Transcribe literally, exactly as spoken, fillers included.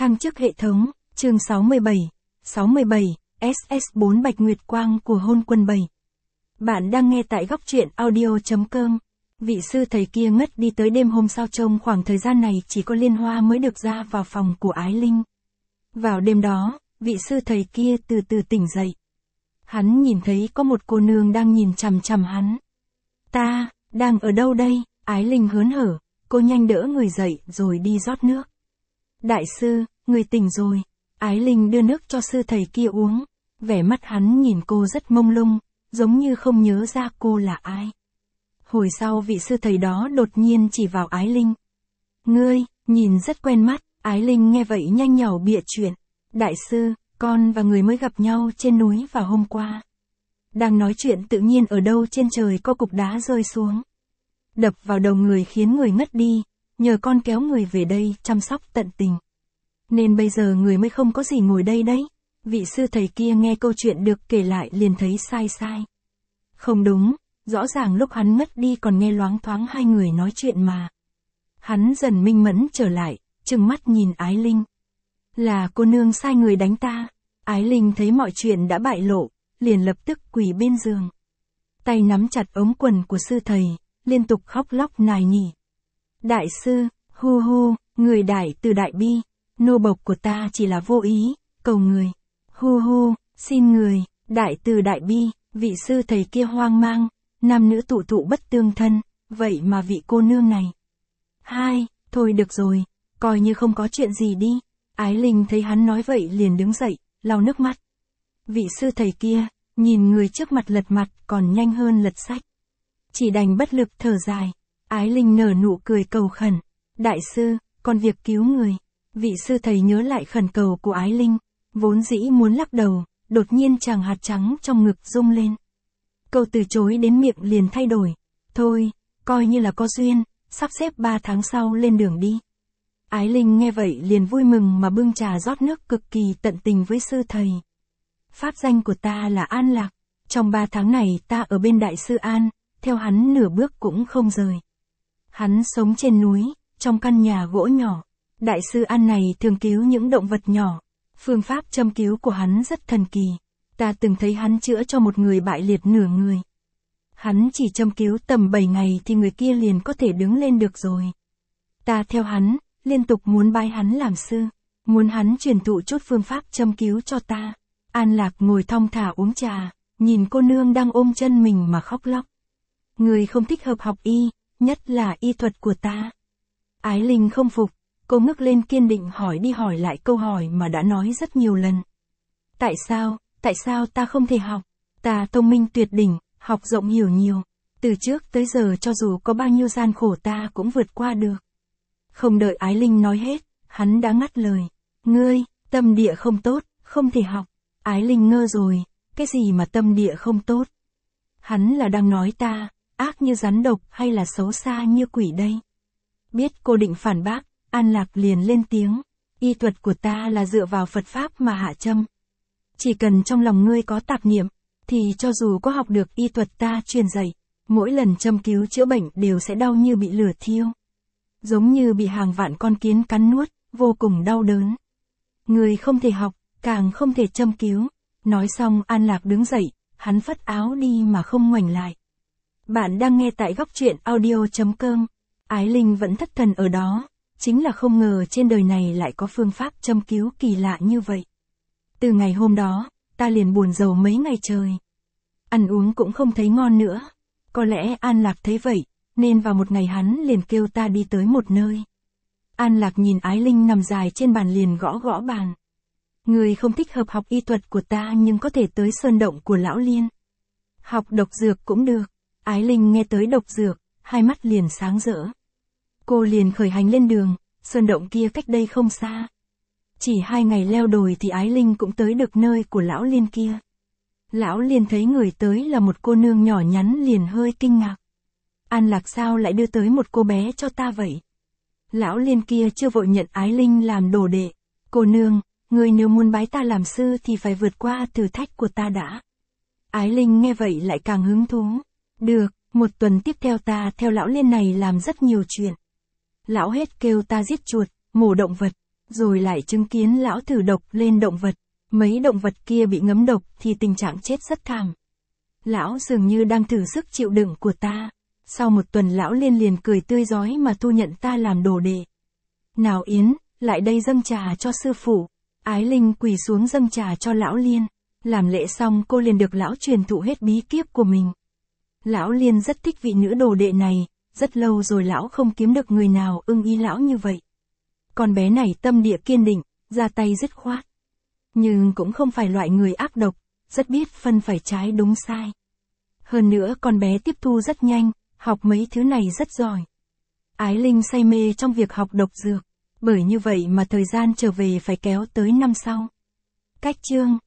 Thăng chức hệ thống, chương sáu mươi bảy, sáu mươi bảy, ét ét bốn Bạch Nguyệt Quang của Hôn Quân bảy. Bạn đang nghe tại góc truyện audio chấm com. Vị sư thầy kia ngất đi tới đêm hôm sau, trong khoảng thời gian này chỉ có Liên Hoa mới được ra vào phòng của Ái Linh. Vào đêm đó, vị sư thầy kia từ từ tỉnh dậy. Hắn nhìn thấy có một cô nương đang nhìn chằm chằm hắn. Ta, đang ở đâu đây? Ái Linh hớn hở, cô nhanh đỡ người dậy rồi đi rót nước. Đại sư, người tỉnh rồi. Ái Linh đưa nước cho sư thầy kia uống. Vẻ mắt hắn nhìn cô rất mông lung, giống như không nhớ ra cô là ai. Hồi sau vị sư thầy đó đột nhiên chỉ vào Ái Linh. Ngươi, nhìn rất quen mắt. Ái Linh nghe vậy nhanh nhảu bịa chuyện. Đại sư, con và người mới gặp nhau trên núi vào hôm qua. Đang nói chuyện tự nhiên ở đâu trên trời có cục đá rơi xuống. Đập vào đầu người khiến người ngất đi, nhờ con kéo người về đây chăm sóc tận tình. Nên bây giờ người mới không có gì ngồi đây đấy. Vị sư thầy kia nghe câu chuyện được kể lại liền thấy sai sai. Không đúng, rõ ràng lúc hắn ngất đi còn nghe loáng thoáng hai người nói chuyện mà. Hắn dần minh mẫn trở lại, trừng mắt nhìn Ái Linh. Là cô nương sai người đánh ta. Ái Linh thấy mọi chuyện đã bại lộ, liền lập tức quỳ bên giường. Tay nắm chặt ống quần của sư thầy, liên tục khóc lóc nài nỉ. Đại sư, hu hu, người đại từ đại bi, nô bộc của ta chỉ là vô ý, cầu người. Hu hu, xin người, đại từ đại bi, vị sư thầy kia hoang mang, nam nữ tụ tụ bất tương thân, vậy mà vị cô nương này. Hai, thôi được rồi, coi như không có chuyện gì đi. Ái Linh thấy hắn nói vậy liền đứng dậy, lau nước mắt. Vị sư thầy kia, nhìn người trước mặt lật mặt còn nhanh hơn lật sách. Chỉ đành bất lực thở dài. Ái Linh nở nụ cười cầu khẩn. Đại sư, còn việc cứu người. Vị sư thầy nhớ lại khẩn cầu của Ái Linh, vốn dĩ muốn lắc đầu, đột nhiên chàng hạt trắng trong ngực rung lên. Câu từ chối đến miệng liền thay đổi. Thôi, coi như là có duyên, sắp xếp ba tháng sau lên đường đi. Ái Linh nghe vậy liền vui mừng mà bưng trà rót nước cực kỳ tận tình với sư thầy. Pháp danh của ta là An Lạc. Trong ba tháng này ta ở bên đại sư An, theo hắn nửa bước cũng không rời. Hắn sống trên núi, trong căn nhà gỗ nhỏ. Đại sư An này thường cứu những động vật nhỏ. Phương pháp châm cứu của hắn rất thần kỳ. Ta từng thấy hắn chữa cho một người bại liệt nửa người. Hắn chỉ châm cứu tầm bảy ngày thì người kia liền có thể đứng lên được rồi. Ta theo hắn, liên tục muốn bái hắn làm sư. Muốn hắn truyền thụ chút phương pháp châm cứu cho ta. An Lạc ngồi thong thả uống trà, nhìn cô nương đang ôm chân mình mà khóc lóc. Người không thích hợp học y, nhất là y thuật của ta. Ái Linh không phục, cô ngước lên kiên định hỏi đi hỏi lại câu hỏi mà đã nói rất nhiều lần. Tại sao, tại sao ta không thể học? Ta thông minh tuyệt đỉnh, học rộng hiểu nhiều. Từ trước tới giờ cho dù có bao nhiêu gian khổ ta cũng vượt qua được. Không đợi Ái Linh nói hết, hắn đã ngắt lời. Ngươi, tâm địa không tốt, không thể học. Ái Linh ngơ rồi, cái gì mà tâm địa không tốt? Hắn là đang nói ta, ác như rắn độc hay là xấu xa như quỷ đây? Biết cô định phản bác, An Lạc liền lên tiếng. Y thuật của ta là dựa vào Phật Pháp mà hạ châm. Chỉ cần trong lòng ngươi có tạp niệm, thì cho dù có học được y thuật ta truyền dạy, mỗi lần châm cứu chữa bệnh đều sẽ đau như bị lửa thiêu. Giống như bị hàng vạn con kiến cắn nuốt, vô cùng đau đớn. Ngươi không thể học, càng không thể châm cứu. Nói xong An Lạc đứng dậy, hắn phất áo đi mà không ngoảnh lại. Bạn đang nghe tại góc truyện audio chấm com. Ái Linh vẫn thất thần ở đó, chính là không ngờ trên đời này lại có phương pháp châm cứu kỳ lạ như vậy. Từ ngày hôm đó, ta liền buồn rầu mấy ngày trời. Ăn uống cũng không thấy ngon nữa. Có lẽ An Lạc thấy vậy, nên vào một ngày hắn liền kêu ta đi tới một nơi. An Lạc nhìn Ái Linh nằm dài trên bàn liền gõ gõ bàn. Người không thích hợp học y thuật của ta nhưng có thể tới sơn động của Lão Liên. Học độc dược cũng được. Ái Linh nghe tới độc dược, hai mắt liền sáng rỡ. Cô liền khởi hành lên đường, sơn động kia cách đây không xa. Chỉ hai ngày leo đồi thì Ái Linh cũng tới được nơi của Lão Liên kia. Lão Liên thấy người tới là một cô nương nhỏ nhắn liền hơi kinh ngạc. An Lạc sao lại đưa tới một cô bé cho ta vậy? Lão Liên kia chưa vội nhận Ái Linh làm đồ đệ. Cô nương, người nếu muốn bái ta làm sư thì phải vượt qua thử thách của ta đã. Ái Linh nghe vậy lại càng hứng thú. Được, một tuần tiếp theo ta theo Lão Liên này làm rất nhiều chuyện. Lão hết kêu ta giết chuột, mổ động vật, Rồi lại chứng kiến lão thử độc lên động vật. Mấy động vật kia bị ngấm độc thì tình trạng chết rất thảm. Lão dường như đang thử sức chịu đựng của ta. Sau một tuần lão Liên liền cười tươi rói mà thu nhận ta làm đồ đệ. Nào Yến, lại đây dâng trà cho sư phụ. Ái Linh quỳ xuống dâng trà cho lão Liên. Làm lễ xong cô liền được lão truyền thụ hết bí kíp của mình. Lão Liên rất thích vị nữ đồ đệ này, rất lâu rồi lão không kiếm được người nào ưng ý lão như vậy. Con bé này tâm địa kiên định, ra tay dứt khoát. Nhưng cũng không phải loại người ác độc, rất biết phân phải trái đúng sai. Hơn nữa con bé tiếp thu rất nhanh, học mấy thứ này rất giỏi. Ái Linh say mê trong việc học độc dược, bởi như vậy mà thời gian trở về phải kéo tới năm sau. Cách chương